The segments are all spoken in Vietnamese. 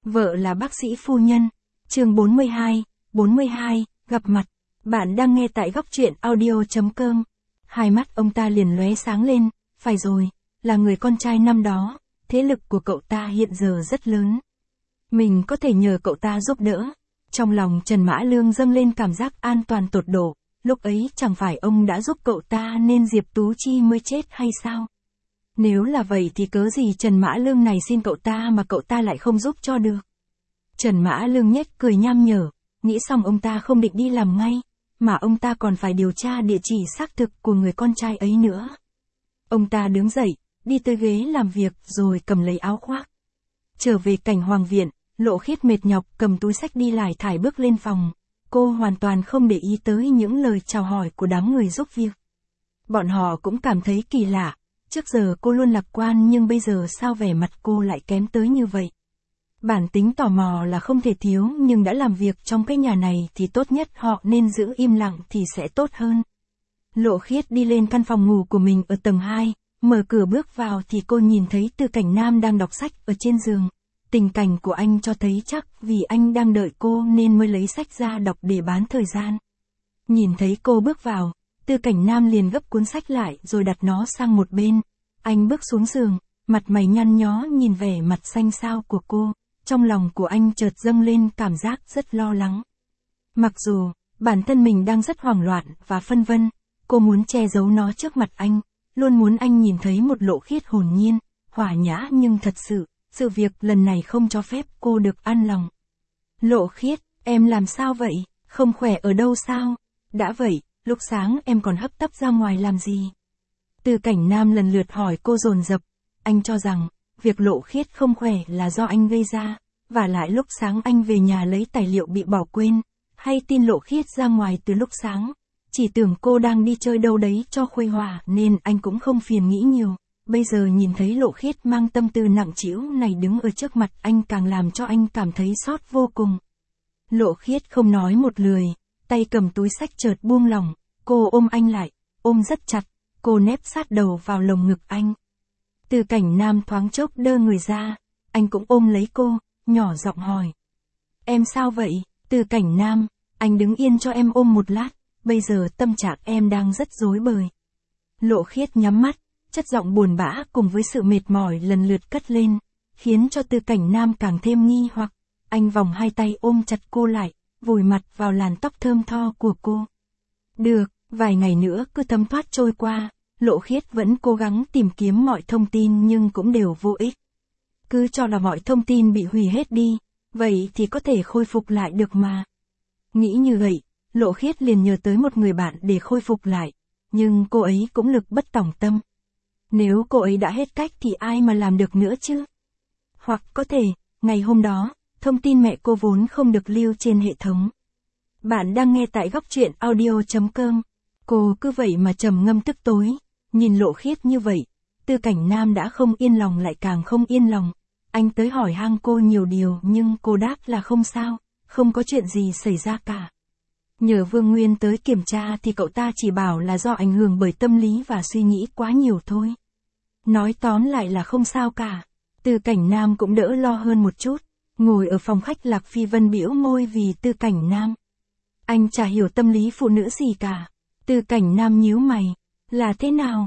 Vợ là bác sĩ phu nhân. Chương 42, gặp mặt. Bạn đang nghe tại góc truyện audio.com. Hai mắt ông ta liền lóe sáng lên, phải rồi, là người con trai năm đó, thế lực của cậu ta hiện giờ rất lớn. Mình có thể nhờ cậu ta giúp đỡ. Trong lòng Trần Mã Lương dâng lên cảm giác an toàn tột độ, lúc ấy chẳng phải ông đã giúp cậu ta nên Diệp Tú Chi mới chết hay sao? Nếu là vậy thì cớ gì Trần Mã Lương này xin cậu ta mà cậu ta lại không giúp cho được. Trần Mã Lương nhếch cười nham nhở, nghĩ xong ông ta không định đi làm ngay, mà ông ta còn phải điều tra địa chỉ xác thực của người con trai ấy nữa. Ông ta đứng dậy, đi tới ghế làm việc rồi cầm lấy áo khoác. Trở về cảnh hoàng viện, Lộ Khiết mệt nhọc cầm túi xách đi lải thải bước lên phòng. Cô hoàn toàn không để ý tới những lời chào hỏi của đám người giúp việc. Bọn họ cũng cảm thấy kỳ lạ, trước giờ cô luôn lạc quan nhưng bây giờ sao vẻ mặt cô lại kém tới như vậy. Bản tính tò mò là không thể thiếu nhưng đã làm việc trong cái nhà này thì tốt nhất họ nên giữ im lặng thì sẽ tốt hơn. Lộ Khiết đi lên căn phòng ngủ của mình ở tầng 2, mở cửa bước vào thì cô nhìn thấy Tư Cảnh Nam đang đọc sách ở trên giường. Tình cảnh của anh cho thấy chắc vì anh đang đợi cô nên mới lấy sách ra đọc để bán thời gian. Nhìn thấy cô bước vào, Tư Cảnh Nam liền gấp cuốn sách lại rồi đặt nó sang một bên. Anh bước xuống giường, mặt mày nhăn nhó nhìn vẻ mặt xanh xao của cô, trong lòng của anh chợt dâng lên cảm giác rất lo lắng. Mặc dù, bản thân mình đang rất hoảng loạn và phân vân, cô muốn che giấu nó trước mặt anh, luôn muốn anh nhìn thấy một Lộ Khiết hồn nhiên, hòa nhã nhưng thật sự việc lần này không cho phép cô được an lòng. Lộ Khiết, em làm sao vậy, không khỏe ở đâu sao? Đã vậy, lúc sáng em còn hấp tấp ra ngoài làm gì? Tư Cảnh Nam lần lượt hỏi cô dồn dập, anh cho rằng, việc Lộ Khiết không khỏe là do anh gây ra, và lại lúc sáng anh về nhà lấy tài liệu bị bỏ quên, hay tin Lộ Khiết ra ngoài từ lúc sáng, chỉ tưởng cô đang đi chơi đâu đấy cho khuây khỏa nên anh cũng không phiền nghĩ nhiều. Bây giờ nhìn thấy Lộ Khiết mang tâm tư nặng trĩu này đứng ở trước mặt anh càng làm cho anh cảm thấy xót vô cùng. Lộ Khiết không nói một lời, tay cầm túi xách chợt buông lỏng, cô ôm anh lại, ôm rất chặt, cô nép sát đầu vào lồng ngực anh. Tư Cảnh Nam thoáng chốc đơ người ra, anh cũng ôm lấy cô, nhỏ giọng hỏi. Em sao vậy, Tư Cảnh Nam, anh đứng yên cho em ôm một lát, bây giờ tâm trạng em đang rất rối bời. Lộ Khiết nhắm mắt, chất giọng buồn bã cùng với sự mệt mỏi lần lượt cất lên, khiến cho Tư Cảnh Nam càng thêm nghi hoặc. Anh vòng hai tay ôm chặt cô lại, vùi mặt vào làn tóc thơm tho của cô. Được, vài ngày nữa cứ thấm thoát trôi qua, Lộ Khiết vẫn cố gắng tìm kiếm mọi thông tin nhưng cũng đều vô ích. Cứ cho là mọi thông tin bị hủy hết đi, vậy thì có thể khôi phục lại được mà. Nghĩ như vậy, Lộ Khiết liền nhớ tới một người bạn để khôi phục lại, nhưng cô ấy cũng lực bất tòng tâm. Nếu cô ấy đã hết cách thì ai mà làm được nữa chứ? Hoặc có thể, ngày hôm đó, thông tin mẹ cô vốn không được lưu trên hệ thống. Bạn đang nghe tại góc truyện audio.com. Cô cứ vậy mà trầm ngâm tức tối, nhìn Lộ Khiết như vậy, Tư Cảnh Nam đã không yên lòng lại càng không yên lòng. Anh tới hỏi han cô nhiều điều nhưng cô đáp là không sao, không có chuyện gì xảy ra cả. Nhờ Vương Nguyên tới kiểm tra thì cậu ta chỉ bảo là do ảnh hưởng bởi tâm lý và suy nghĩ quá nhiều thôi. Nói tóm lại là không sao cả. Tư Cảnh Nam cũng đỡ lo hơn một chút, ngồi ở phòng khách Lạc Phi Vân bĩu môi vì Tư Cảnh Nam. Anh chả hiểu tâm lý phụ nữ gì cả. Tư Cảnh Nam nhíu mày, là thế nào,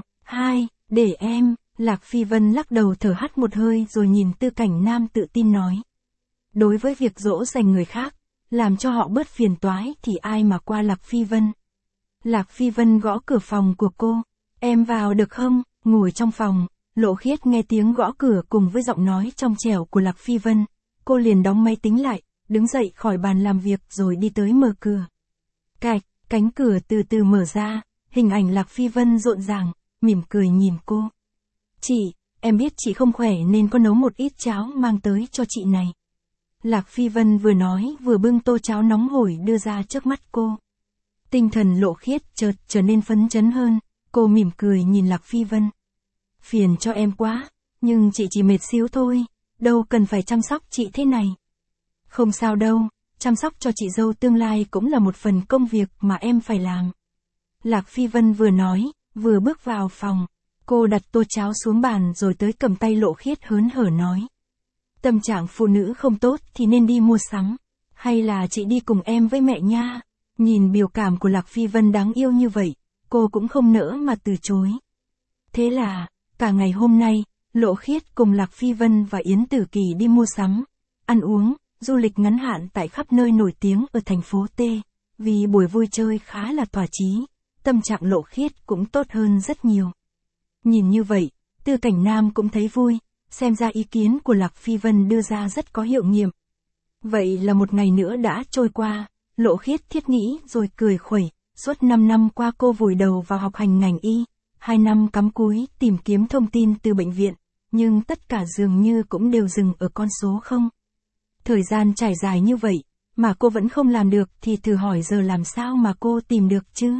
để em, Lạc Phi Vân lắc đầu thở hắt một hơi rồi nhìn Tư Cảnh Nam tự tin nói. Đối với việc dỗ dành người khác, làm cho họ bớt phiền toái thì ai mà qua Lạc Phi Vân. Lạc Phi Vân gõ cửa phòng của cô, em vào được không? Ngồi trong phòng, Lộ Khiết nghe tiếng gõ cửa cùng với giọng nói trong trẻo của Lạc Phi Vân, cô liền đóng máy tính lại, đứng dậy khỏi bàn làm việc rồi đi tới mở cửa. Cạch, cánh cửa từ từ mở ra, hình ảnh Lạc Phi Vân rộn ràng, mỉm cười nhìn cô. Chị, em biết chị không khỏe nên có nấu một ít cháo mang tới cho chị này. Lạc Phi Vân vừa nói vừa bưng tô cháo nóng hổi đưa ra trước mắt cô. Tinh thần Lộ Khiết chợt trở nên phấn chấn hơn, cô mỉm cười nhìn Lạc Phi Vân. Phiền cho em quá, nhưng chị chỉ mệt xíu thôi, đâu cần phải chăm sóc chị thế này. Không sao đâu, chăm sóc cho chị dâu tương lai cũng là một phần công việc mà em phải làm. Lạc Phi Vân vừa nói, vừa bước vào phòng, cô đặt tô cháo xuống bàn rồi tới cầm tay Lộ Khiết hớn hở nói. Tâm trạng phụ nữ không tốt thì nên đi mua sắm. Hay là chị đi cùng em với mẹ nha. Nhìn biểu cảm của Lạc Phi Vân đáng yêu như vậy, cô cũng không nỡ mà từ chối. Thế là, cả ngày hôm nay, Lộ Khiết cùng Lạc Phi Vân và Yến Tử Kỳ đi mua sắm, ăn uống, du lịch ngắn hạn tại khắp nơi nổi tiếng ở thành phố T. Vì buổi vui chơi khá là thỏa chí, tâm trạng Lộ Khiết cũng tốt hơn rất nhiều. Nhìn như vậy, Tư Cảnh Nam cũng thấy vui, xem ra ý kiến của Lạc Phi Vân đưa ra rất có hiệu nghiệm. Vậy là một ngày nữa đã trôi qua, Lộ Khiết thiết nghĩ rồi cười khuẩy, suốt 5 năm qua cô vùi đầu vào học hành ngành y, 2 năm cắm cúi tìm kiếm thông tin từ bệnh viện, nhưng tất cả dường như cũng đều dừng ở con số 0. Thời gian trải dài như vậy, mà cô vẫn không làm được thì thử hỏi giờ làm sao mà cô tìm được chứ?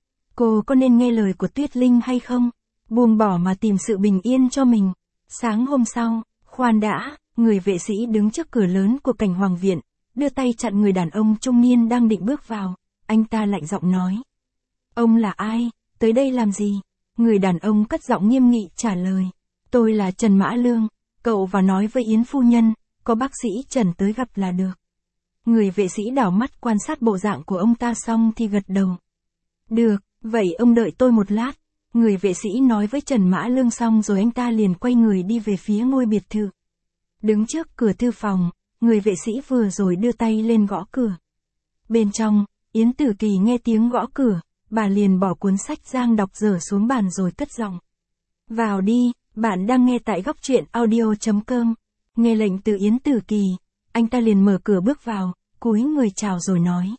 Cô có nên nghe lời của Tuyết Linh hay không? Buông bỏ mà tìm sự bình yên cho mình. Sáng hôm sau, khoan đã, người vệ sĩ đứng trước cửa lớn của Cảnh Hoàng Viện, đưa tay chặn người đàn ông trung niên đang định bước vào. Anh ta lạnh giọng nói. Ông là ai? Tới đây làm gì? Người đàn ông cất giọng nghiêm nghị trả lời. Tôi là Trần Mã Lương, cậu vào nói với Yến phu nhân, có bác sĩ Trần tới gặp là được. Người vệ sĩ đảo mắt quan sát bộ dạng của ông ta xong thì gật đầu. Được, vậy ông đợi tôi một lát. Người vệ sĩ nói với Trần Mã Lương xong rồi anh ta liền quay người đi về phía ngôi biệt thự. Đứng trước cửa thư phòng, người vệ sĩ vừa rồi đưa tay lên gõ cửa. Bên trong, Yến Tử Kỳ nghe tiếng gõ cửa, bà liền bỏ cuốn sách Giang đọc dở xuống bàn rồi cất giọng. Vào đi, bạn đang nghe tại Góc Truyện Audio.com. Nghe lệnh từ Yến Tử Kỳ, anh ta liền mở cửa bước vào, cúi người chào rồi nói.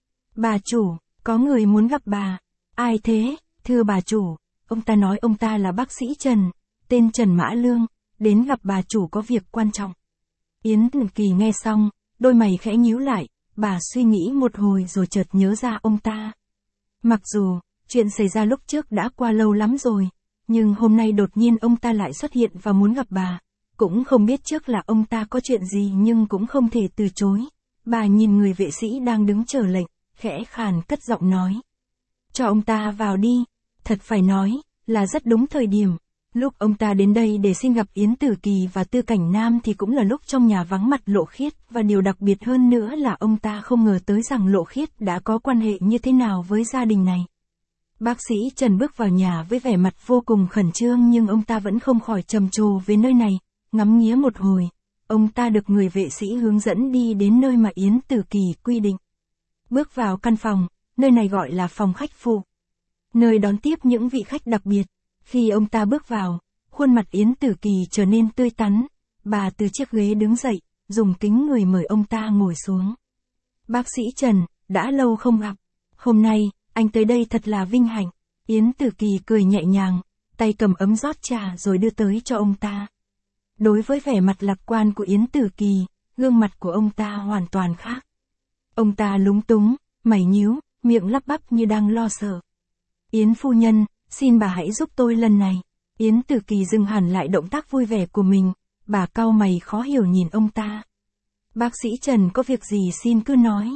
Bà chủ, có người muốn gặp bà. Ai thế? Thưa bà chủ, ông ta nói ông ta là bác sĩ Trần, tên Trần Mã Lương, đến gặp bà chủ có việc quan trọng. Yến Tử Kỳ nghe xong, đôi mày khẽ nhíu lại, bà suy nghĩ một hồi rồi chợt nhớ ra ông ta. Mặc dù, chuyện xảy ra lúc trước đã qua lâu lắm rồi, nhưng hôm nay đột nhiên ông ta lại xuất hiện và muốn gặp bà. Cũng không biết trước là ông ta có chuyện gì nhưng cũng không thể từ chối. Bà nhìn người vệ sĩ đang đứng chờ lệnh, khẽ khàn cất giọng nói. Cho ông ta vào đi. Thật phải nói, là rất đúng thời điểm. Lúc ông ta đến đây để xin gặp Yến Tử Kỳ và Tư Cảnh Nam thì cũng là lúc trong nhà vắng mặt Lộ Khiết, và điều đặc biệt hơn nữa là ông ta không ngờ tới rằng Lộ Khiết đã có quan hệ như thế nào với gia đình này. Bác sĩ Trần bước vào nhà với vẻ mặt vô cùng khẩn trương nhưng ông ta vẫn không khỏi trầm trồ về nơi này, ngắm nghía một hồi. Ông ta được người vệ sĩ hướng dẫn đi đến nơi mà Yến Tử Kỳ quy định. Bước vào căn phòng, nơi này gọi là phòng khách phụ. Nơi đón tiếp những vị khách đặc biệt. Khi ông ta bước vào, khuôn mặt Yến Tử Kỳ trở nên tươi tắn. Bà từ chiếc ghế đứng dậy, dùng kính người mời ông ta ngồi xuống. Bác sĩ Trần, đã lâu không gặp. Hôm nay, anh tới đây thật là vinh hạnh. Yến Tử Kỳ cười nhẹ nhàng, tay cầm ấm rót trà rồi đưa tới cho ông ta. Đối với vẻ mặt lạc quan của Yến Tử Kỳ, gương mặt của ông ta hoàn toàn khác. Ông ta lúng túng, mày nhíu, miệng lắp bắp như đang lo sợ. Yến phu nhân, xin bà hãy giúp tôi lần này. Yến Tử Kỳ dừng hẳn lại động tác vui vẻ của mình, bà cau mày khó hiểu nhìn ông ta. Bác sĩ Trần có việc gì xin cứ nói.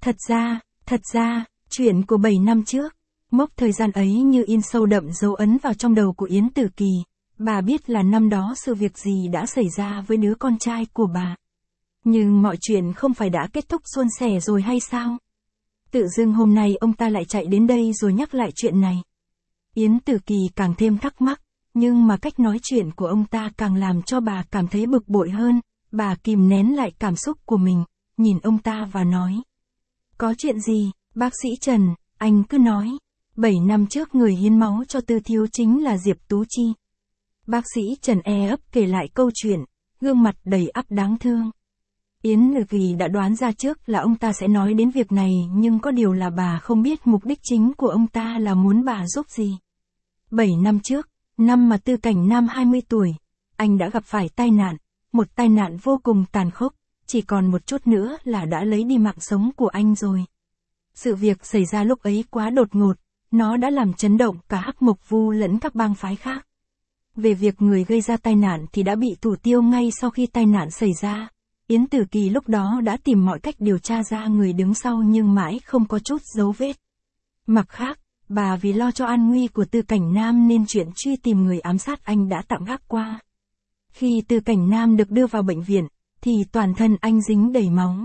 Thật ra, chuyện của 7 năm trước, mốc thời gian ấy như in sâu đậm dấu ấn vào trong đầu của Yến Tử Kỳ. Bà biết là năm đó sự việc gì đã xảy ra với đứa con trai của bà. Nhưng mọi chuyện không phải đã kết thúc suôn sẻ rồi hay sao? Tự dưng hôm nay ông ta lại chạy đến đây rồi nhắc lại chuyện này. Yến Tử Kỳ càng thêm thắc mắc, nhưng mà cách nói chuyện của ông ta càng làm cho bà cảm thấy bực bội hơn. Bà kìm nén lại cảm xúc của mình, nhìn ông ta và nói. Có chuyện gì, bác sĩ Trần, anh cứ nói. 7 năm trước người hiến máu cho Tư Thiếu chính là Diệp Tú Chi. Bác sĩ Trần ấp kể lại câu chuyện, gương mặt đầy ắp đáng thương. Yến Tử Kỳ đã đoán ra trước là ông ta sẽ nói đến việc này, nhưng có điều là bà không biết mục đích chính của ông ta là muốn bà giúp gì. 7 năm trước, năm mà Tư Cảnh Nam 20 tuổi, anh đã gặp phải tai nạn, một tai nạn vô cùng tàn khốc, chỉ còn một chút nữa là đã lấy đi mạng sống của anh rồi. Sự việc xảy ra lúc ấy quá đột ngột, nó đã làm chấn động cả Hắc Mộc Vu lẫn các bang phái khác. Về việc người gây ra tai nạn thì đã bị thủ tiêu ngay sau khi tai nạn xảy ra. Yến Tử Kỳ lúc đó đã tìm mọi cách điều tra ra người đứng sau nhưng mãi không có chút dấu vết. Mặt khác, bà vì lo cho an nguy của Tư Cảnh Nam nên chuyện truy tìm người ám sát anh đã tạm gác qua. Khi Tư Cảnh Nam được đưa vào bệnh viện, thì toàn thân anh dính đầy máu.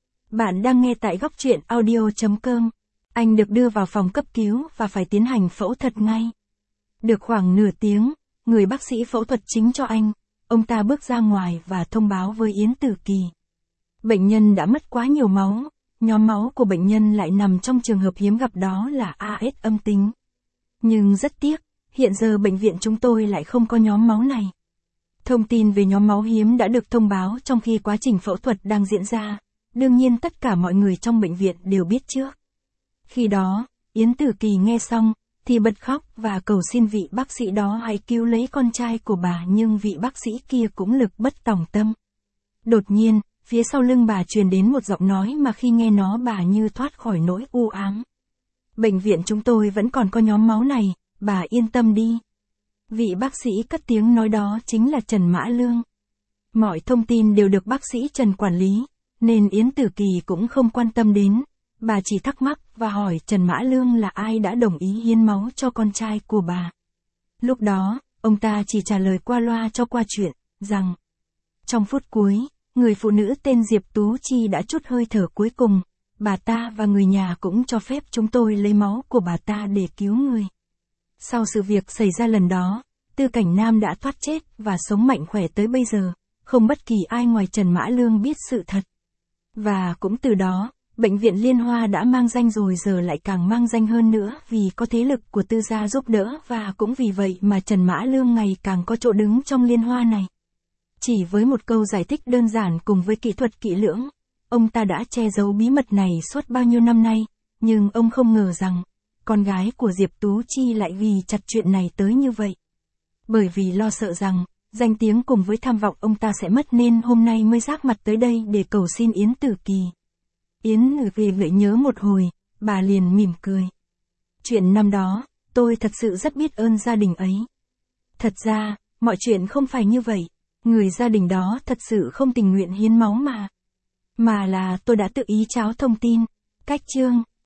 Bạn đang nghe tại góc truyện audio.com. Anh được đưa vào phòng cấp cứu và phải tiến hành phẫu thuật ngay. Được khoảng nửa tiếng, người bác sĩ phẫu thuật chính cho anh, ông ta bước ra ngoài và thông báo với Yến Tử Kỳ. Bệnh nhân đã mất quá nhiều máu, nhóm máu của bệnh nhân lại nằm trong trường hợp hiếm gặp đó là AS âm tính. Nhưng rất tiếc, hiện giờ bệnh viện chúng tôi lại không có nhóm máu này. Thông tin về nhóm máu hiếm đã được thông báo trong khi quá trình phẫu thuật đang diễn ra, đương nhiên tất cả mọi người trong bệnh viện đều biết trước. Khi đó, Yến Tử Kỳ nghe xong, thì bật khóc và cầu xin vị bác sĩ đó hãy cứu lấy con trai của bà, nhưng vị bác sĩ kia cũng lực bất tòng tâm. Đột nhiên, phía sau lưng bà truyền đến một giọng nói mà khi nghe nó bà như thoát khỏi nỗi u ám. Bệnh viện chúng tôi vẫn còn có nhóm máu này, bà yên tâm đi. Vị bác sĩ cất tiếng nói đó chính là Trần Mã Lương. Mọi thông tin đều được bác sĩ Trần quản lý, nên Yến Tử Kỳ cũng không quan tâm đến. Bà chỉ thắc mắc và hỏi Trần Mã Lương là ai đã đồng ý hiến máu cho con trai của bà. Lúc đó, ông ta chỉ trả lời qua loa cho qua chuyện, rằng trong phút cuối, người phụ nữ tên Diệp Tú Chi đã trút hơi thở cuối cùng, bà ta và người nhà cũng cho phép chúng tôi lấy máu của bà ta để cứu người. Sau sự việc xảy ra lần đó, Tư Cảnh Nam đã thoát chết và sống mạnh khỏe tới bây giờ, không bất kỳ ai ngoài Trần Mã Lương biết sự thật. Và cũng từ đó, Bệnh viện Liên Hoa đã mang danh rồi giờ lại càng mang danh hơn nữa vì có thế lực của Tư gia giúp đỡ và cũng vì vậy mà Trần Mã Lương ngày càng có chỗ đứng trong Liên Hoa này. Chỉ với một câu giải thích đơn giản cùng với kỹ thuật kỹ lưỡng, ông ta đã che giấu bí mật này suốt bao nhiêu năm nay, nhưng ông không ngờ rằng, con gái của Diệp Tú Chi lại vì chặt chuyện này tới như vậy. Bởi vì lo sợ rằng, danh tiếng cùng với tham vọng ông ta sẽ mất nên hôm nay mới giáp mặt tới đây để cầu xin Yến Tử Kỳ. Yến Tử Kỳ gợi nhớ một hồi, bà liền mỉm cười. Chuyện năm đó, tôi thật sự rất biết ơn gia đình ấy. Thật ra, mọi chuyện không phải như vậy, người gia đình đó thật sự không tình nguyện hiến máu mà là tôi đã tự ý tráo thông tin, cách chương.